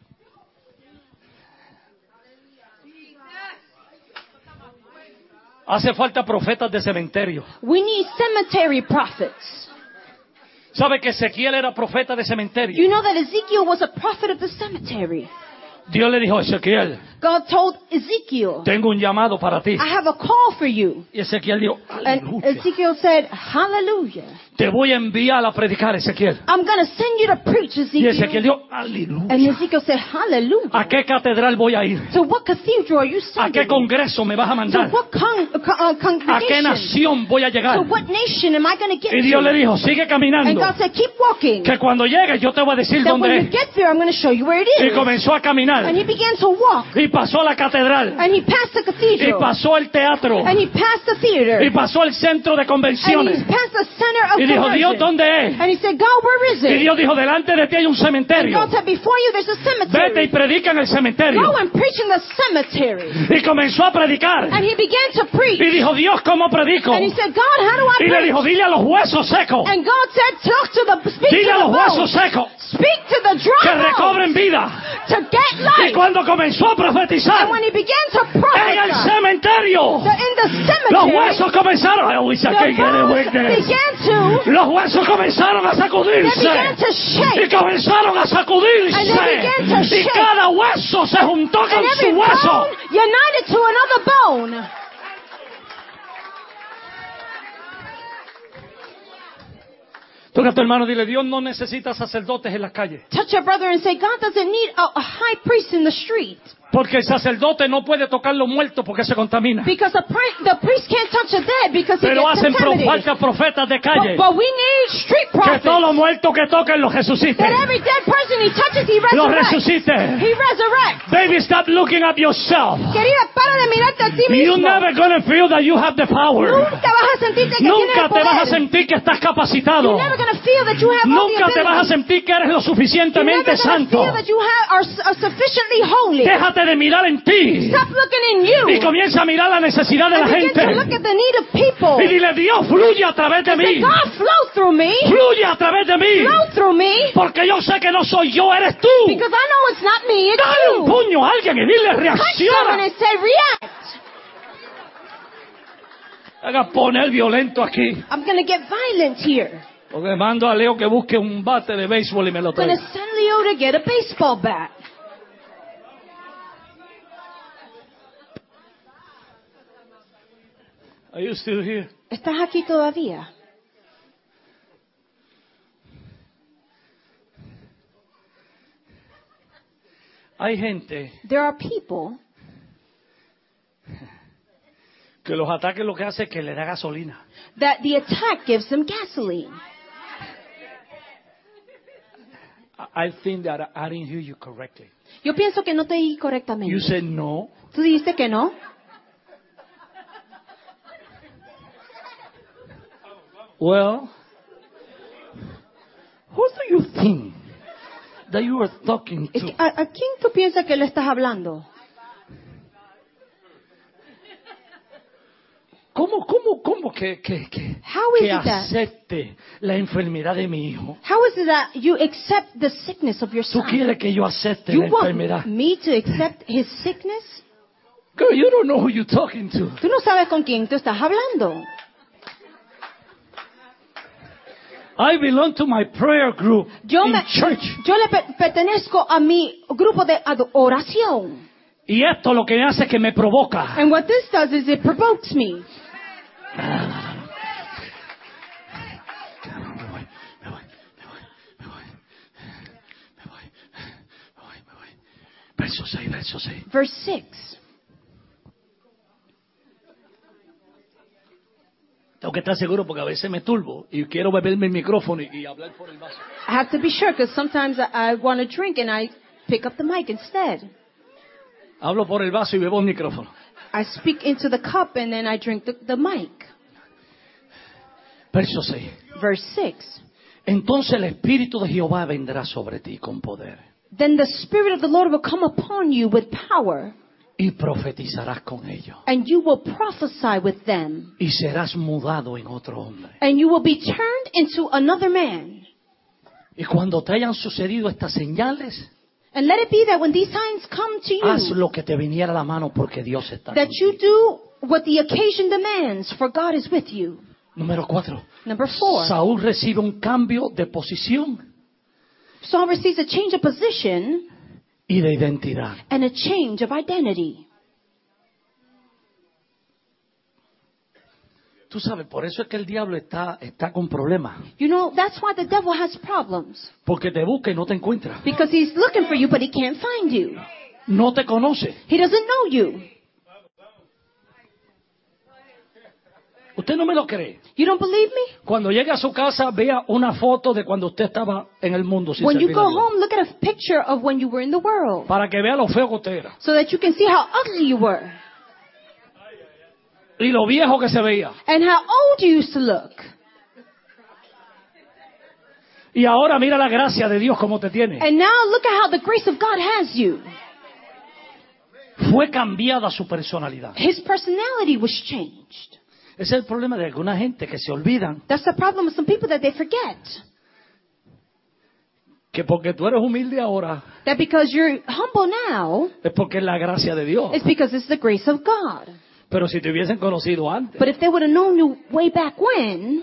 Hace falta profetas de cementerio. We need cemetery prophets. ¿Sabe que Ezequiel era profeta de cementerio? You know that Ezekiel was a prophet of the cemetery. Dios le dijo a Ezequiel, God told Ezekiel, tengo un llamado para ti. I have a call for you. Y Ezequiel dijo, And aleluya. Ezekiel said, hallelujah. Te voy a enviar a predicar, Ezequiel. I'm going to send you to preach, Y Ezequiel Ezekiel. dijo, And aleluya. Ezekiel said, hallelujah. ¿A qué catedral voy a ir? So what cathedral are you ¿A qué sending? congreso me vas a To mandar? what ¿A qué congregation? nación voy a llegar? To what nation am I going to get Y Dios le to? dijo, sigue And caminando. God said, keep walking. Que cuando llegues yo te voy a decir That when dónde you es. get there, I'm going to show you where it Y is. comenzó a caminar. And he began to walk. Y pasó a la catedral. And he passed the Y cathedral. pasó el teatro. And he passed the theater. Y pasó el centro de And convenciones. he passed the center of Y dijo, Dios, conversion. ¿dónde es? And he said, God, where is Y it? Dios dijo, delante de ti hay un And cementerio. God said, before you there's a Vete y cemetery. predica en el cementerio. Go and preach in the cemetery. Y comenzó a predicar. And he began to preach. Y dijo, Dios, ¿cómo predico? And he said, God, how do I Y le preach? dijo, dile a los huesos secos. And God said, speak Dile a to los the huesos bones. secos Speak to the que dry bones recobren vida. to get Y life. cuando comenzó a profetizar And when he began to en el prophesy, cementerio, in the los cemetery, huesos comenzaron. I wish I could get a the bones witness. began to Los huesos comenzaron a They began sacudirse. to shake. Y comenzaron a And they sacudirse. began to Y shake. cada hueso se juntó And con every su hueso. bone united to another bone. Toca a tu hermano, dile, Dios no necesita sacerdotes en las calles. Touch your brother and say, God doesn't need a high priest in the street. Porque el sacerdote no puede tocar los muertos porque se contamina. Because the priest can't touch the dead because he Pero gets hacen contaminated. falta profetas de calle. But we need street Que prophets. todos los muertos que toquen los resuciten. That every dead person he touches, he Los resurrects. resuciten. He resurrects. Baby, stop looking at yourself. Querida, para de mirarte a ti You're mismo. never gonna feel that you have the power. Nunca vas a sentirte que tienes Nunca el te vas a poder. sentir que estás capacitado. You're never going to feel that you have all the Nunca te vas a ability. sentir que eres lo You're never suficientemente going to santo. feel that you are sufficiently holy. Déjate de mirar en ti Stop looking in you. y comienza a mirar la necesidad de la And begin to look gente. at the need of people. Y dile, Dios, fluye a través de Say, mí. God, flow through me. Fluye a través de mí. Flow through me. Porque yo sé que no soy yo, eres tú. Because I know it's not me, it's Dale un you. puño a alguien y dile, Touch someone reacciona. and say, react. Haga poner violento aquí. I'm going to get violent here. Porque mando a Leo que busque un bate de béisbol y me lo I'm going to traiga. send Leo to get a baseball bat. Are you still here? ¿Estás aquí todavía? Hay gente There are people que los ataques lo que hace es que le da gasolina. that the attack gives them gasoline. I think that I didn't hear you correctly. Yo pienso que no te oí correctamente. You said no. ¿Tú dijiste que no? Well, who do you think that you are talking Es to? que, ¿a quién tú piensas que le estás hablando? ¿Cómo que How is it that? acepte la enfermedad de mi hijo? How is it that you accept the sickness of your ¿Tú son? quieres que yo acepte You la want enfermedad? me to accept his sickness? Girl, you don't know who you're talking to. Tú no sabes con quién tú estás hablando. I belong to my prayer group Yo in church. le pertenezco a mi grupo de oración. Y esto lo que hace es que me provoca. And what this does is it provokes me. Verso 6, verso 6. Verse 6. Tengo que estar seguro porque a veces me turbo y quiero beberme el micrófono y hablar por el vaso. I have to be sure because sometimes I want to drink and I pick up the mic instead. Hablo por el vaso y bebo el micrófono. I speak into the cup and then I drink the mic. Verso 6. Verse 6. Entonces el Espíritu de Jehová vendrá sobre ti con poder Then the Spirit of the Lord will come upon you with power, y profetizarás con ellos and you will prophesy with them, y serás mudado en otro hombre. and you will be turned into another man. Y cuando te hayan sucedido estas señales, And let it be that when these signs come to haz you, lo que te viniera a la mano porque Dios está that you contigo. do what the occasion demands, for God is with you. Número 4. Number 4. Saúl recibe un cambio de posición Saul receives a change of position y de identidad. and a change of identity. Tú sabes, por eso es que el diablo está con problemas. You know, that's why the devil has problems. Porque te busca y no te encuentra. Because he's looking for you, but he can't find you. No te conoce. He doesn't know you. ¿Usted no me lo cree? You don't believe me? Cuando llegue a su casa, vea una foto de cuando usted estaba en el mundo sin When you servir go a Dios. home, look at a picture of when you were in the world, Para que vea lo feo que usted era. so that you can see how ugly you were Y lo viejo que se veía. and how old you used to look. Y ahora mira la gracia de Dios como te tiene. And now look at how the grace of God has you. Fue cambiada su personalidad. His personality was changed. Ese es el problema de alguna gente que se olvidan That's the problem with some people, that they forget que porque tú eres humilde ahora that because you're humble now, es porque es la gracia de Dios. it's because it's the grace of God. Pero si te hubiesen conocido antes, But if they would have known you way back when,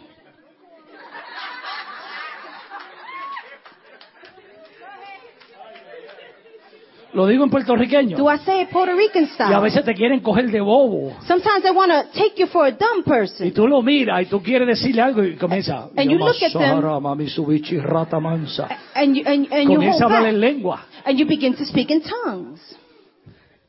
lo digo en puertorriqueño, do I say it Puerto Rican y a style? veces te quieren coger de bobo. Sometimes they want to take you for a dumb Y person. tú lo miras y tú quieres decirle algo y comienza. And you look at them- Mitsubishi, rata mansa. And you Comienza a hold hablar en back. lengua. And you begin to speak in tongues.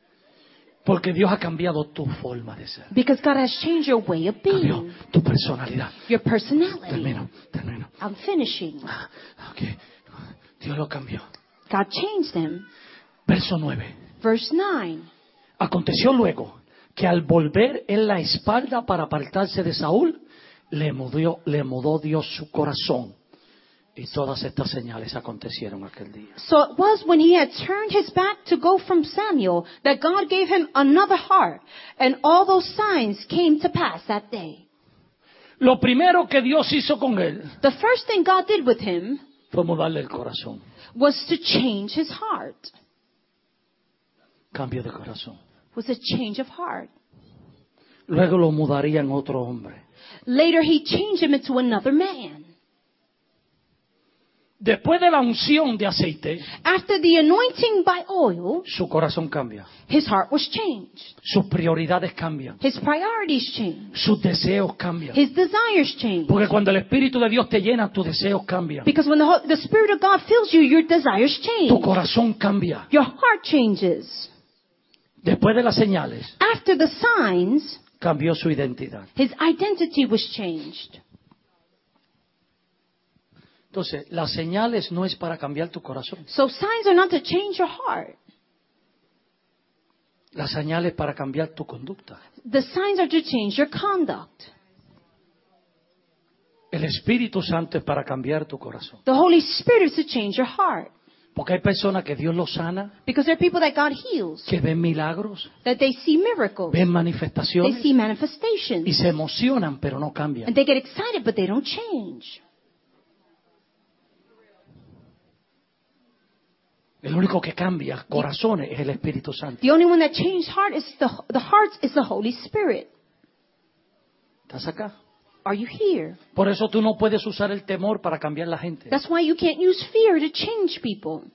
Porque Dios ha cambiado tu forma de ser. Because God has changed your way of Cambió being, tu personalidad. your personality. Termino. I'm finishing. Okay. Dios lo cambió. God changed him. Verso 9. Verse 9. Aconteció luego que al volver él la espalda para apartarse de Saúl, le mudó Dios su corazón. Y todas estas señales acontecieron aquel día. So it was when he had turned his back to go from Samuel that God gave him another heart, and all those signs came to pass that day. Lo primero que Dios hizo con él The first thing God did with him fue mudarle el corazón. was to change his heart. Cambio de corazón. Was a change of heart. Luego lo mudaría en otro hombre. Later he changed him into another man. Después de la unción de aceite, After the anointing by oil, su corazón cambia. his heart was changed. Sus prioridades cambian. His priorities changed. Sus deseos cambian. His desires changed. Porque cuando el Espíritu de Dios te llena, tus deseos cambian. Because when the Spirit of God fills you, your desires change. Tu corazón cambia. Your heart changes. Después de las señales, After the signs, cambió su identidad. his identity was changed. Entonces, las señales no es para cambiar tu corazón. So signs are not to change your heart. Las señales para cambiar tu conducta. The signs are to change your conduct. El Espíritu Santo es para cambiar tu corazón. The Holy Spirit is to change your heart. Porque hay personas que Dios los sana, Because there are people that God heals, que ven milagros, that they see miracles, ven they manifestaciones see manifestations, y se emocionan, pero no cambian. and they get excited, but they don't change. El único que cambia corazones es el Espíritu Santo. The only one that changes hearts is the Holy Spirit. ¿Estás acá? Are you here? Por eso tú no puedes usar el temor para cambiar la gente. That's why you can't use fear to change people.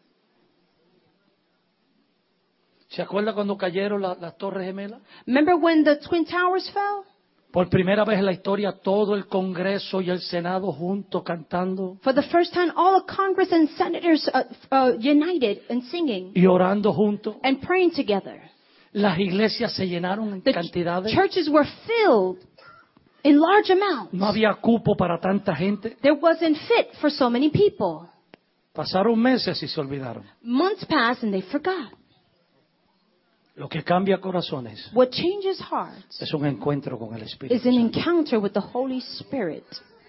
¿Se acuerda cuando cayeron las Torres Gemelas? Remember when the Twin Towers fell? Por primera vez en la historia, todo el Congreso y el Senado juntos cantando For the first time, all the Congress and senators united and singing y orando juntos. and praying together. Las iglesias se llenaron en The cantidades. churches were filled in large amounts. No había cupo para tanta gente. There wasn't fit for so many people. Pasaron meses y se olvidaron. Months passed and they forgot. Lo que cambia corazones What changes hearts es un encuentro con el Espíritu is an Santo. encounter with the Holy Spirit.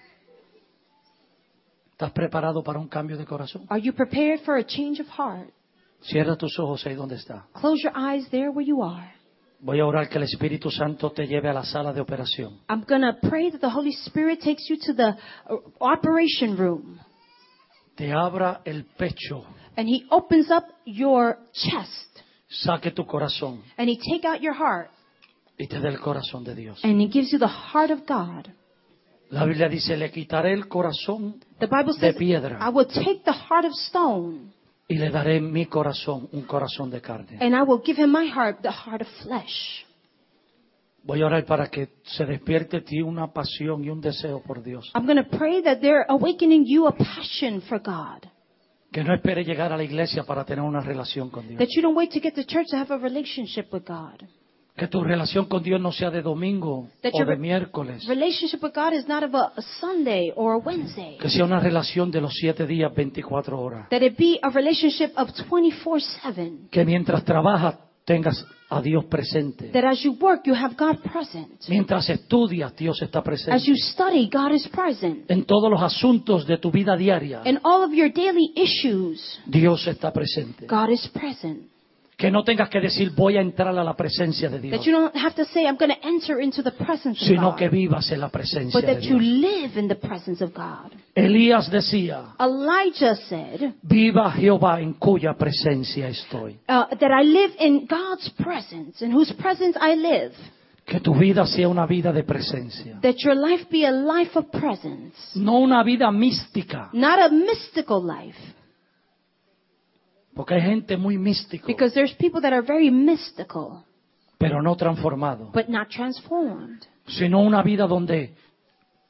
¿Estás preparado para un cambio de corazón? Are you prepared for a change of heart? Cierra tus ojos ahí donde está. Close your eyes there where you are. Voy a orar que el Espíritu Santo te lleve a la sala de operación. I'm going to pray that the Holy Spirit takes you to the operation room Te abra el pecho. and He opens up your chest Saque tu corazón and He take out your heart y te dé el corazón de Dios. and He gives you the heart of God. La Biblia dice, le quitaré el corazón The Bible de says, piedra I will take the heart of stone y le daré mi corazón, un corazón de carne. and I will give Him my heart, the heart of flesh. Voy a orar para que se despierte en ti una pasión y un deseo por Dios. I'm going to pray that they're awakening you a passion for God. Que no espere llegar a la iglesia para tener una relación con Dios. That you don't wait to get to church to have a relationship with God. Que tu relación con Dios no sea de domingo That o your de miércoles. relationship with God is not of a Sunday or a Wednesday. Que sea una relación de los 7 días, 24 horas. That it be a relationship of 24/7. Que mientras trabajas tengas a Dios presente. That as you work, you have God present. Mientras estudias, Dios está As presente. you study, God is present. En todos los asuntos de tu vida diaria, In all of your daily issues, Dios está presente. God is present. Que no tengas que decir voy a entrar a la presencia de Dios, That you don't have to say, I'm going to enter into the presence of sino que God. vivas en la presencia But de that you Dios. live in the presence of God. Elías decía, Elijah said, viva Jehová en cuya presencia estoy. that I live in God's presence, in whose presence I live. Que tu vida sea una vida de presencia, That your life be a life of presence, no una vida mística, not a mystical life. porque hay gente muy místico, Because there's people that are very mystical, pero no transformado, but not transformed. sino una vida donde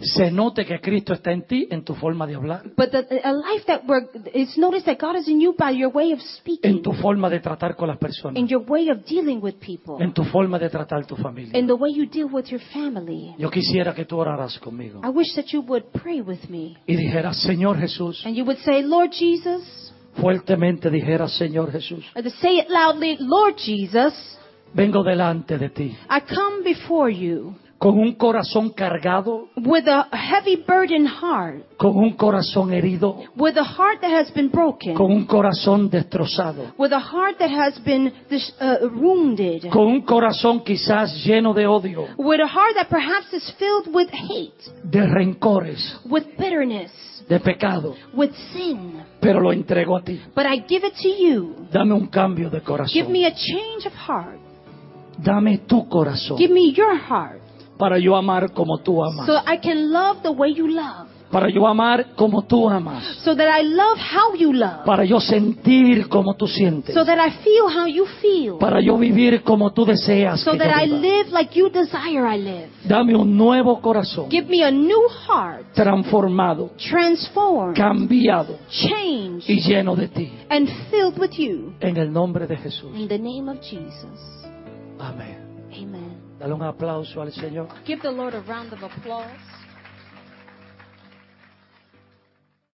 se note que Cristo está en ti, en tu forma de hablar, But a life that where it's noticed that God is in you by your way of en speaking, tu forma de tratar con las personas, in your way of dealing with people, en tu forma de tratar tu familia. in the way you deal with your family. Yo quisiera que tú oraras conmigo I wish that you would pray with me. y dijeras, Señor Jesús, And you would say, Lord Jesus, fuertemente dijeras, Señor Jesús, or to say it loudly, Lord Jesus, vengo delante de ti I come before you con un corazón cargado, with a heavy burdened heart, con un corazón herido, with a heart that has been broken, con un corazón destrozado, with a heart that has been wounded, con un corazón quizás lleno de odio, with a heart that perhaps is filled with hate, de rencores, with bitterness, de pecado, with sin. pero lo entrego a ti. But I give it to you. Dame un cambio de Give corazón. me a change of heart. Dame tu corazón Give me your heart para yo amar como tú amas. so I can love the way you love, Para yo amar como tú amas. so that I love how you love, Para yo sentir como tú sientes. so that I feel how you feel, Para yo vivir como tú deseas so que that yo I viva. live like you desire I live. Dame un nuevo corazón Give me a new heart, transformado, transformed, cambiado changed, y lleno de ti. and filled with you. En el nombre de Jesús. In the name of Jesus. Amén. Amen. Dale un aplauso al Señor. Give the Lord a round of applause.